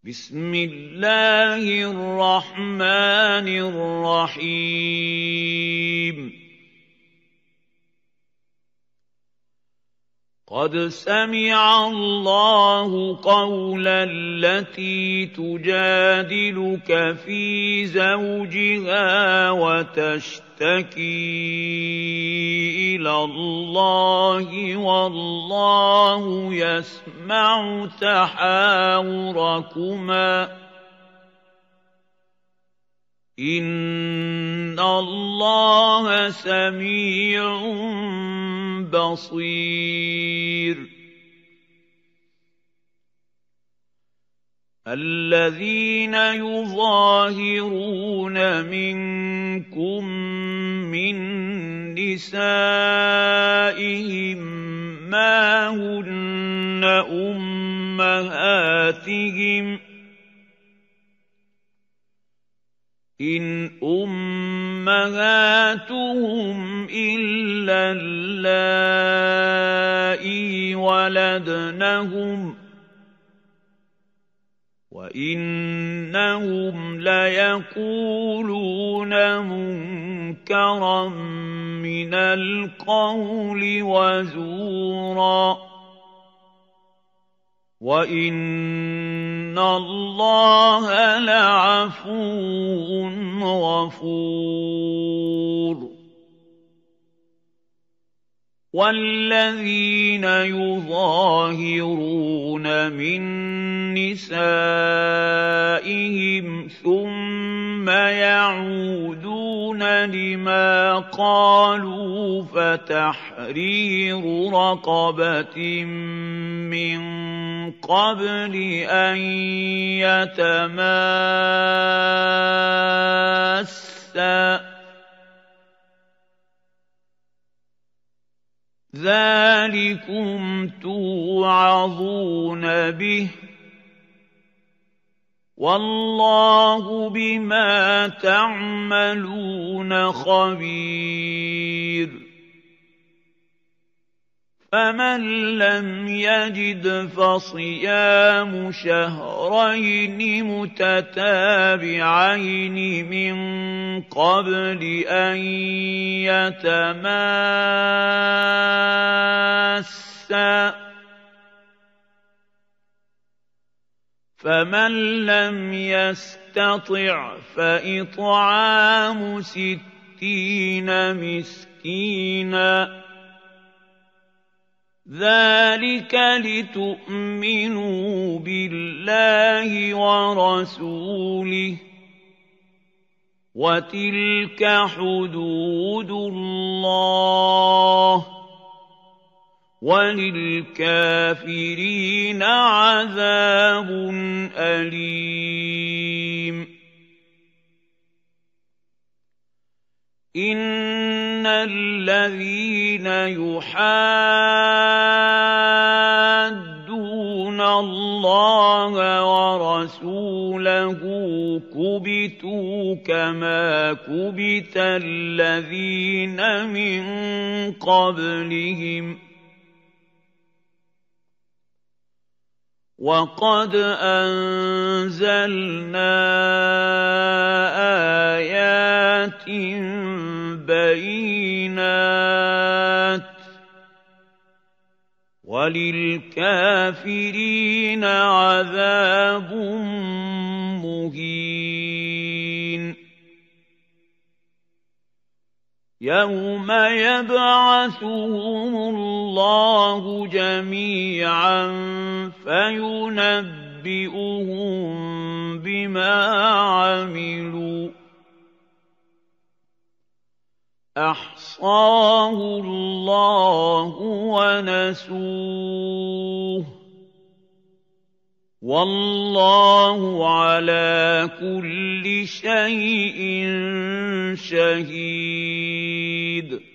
بسم الله الرحمن الرحيم قد سمع الله قول التي تجادلك في زوجها وتشتكي إلى الله والله يسمع تحاوركما إن الله سميع بصير الذين يظاهرون منكم من نسائهم ما هن أمهاتهم إن أمهاتهم إلا اللائي ولدنهم وإنهم ليقولون منكرا من القول وزورا وإن الله لعفو غفور والذين يظاهرون من نسائهم ثم يعودون لما قالوا فتحرير رقبة من قبل أن يتماسا ذلكم توعظون به والله بما تعملون خبير فمن لم يجد فصيام شهرين متتابعين من قبل أن يتماسا فمن لم يستطع فإطعام 60 مسكينا ذلك لتؤمنوا بالله ورسوله وتلك حدود الله وللكافرين عذاب أليم إن الذين يحادون الله ورسوله كبتوا كما كبت الذين من قبلهم وقد أنزلنا آيات بينات وللكافرين عذاب مهين يوم يبعثهم الله جميعا فينبئهم بما عملوا أحصاه الله ونسوه والله على كل شيء شهيد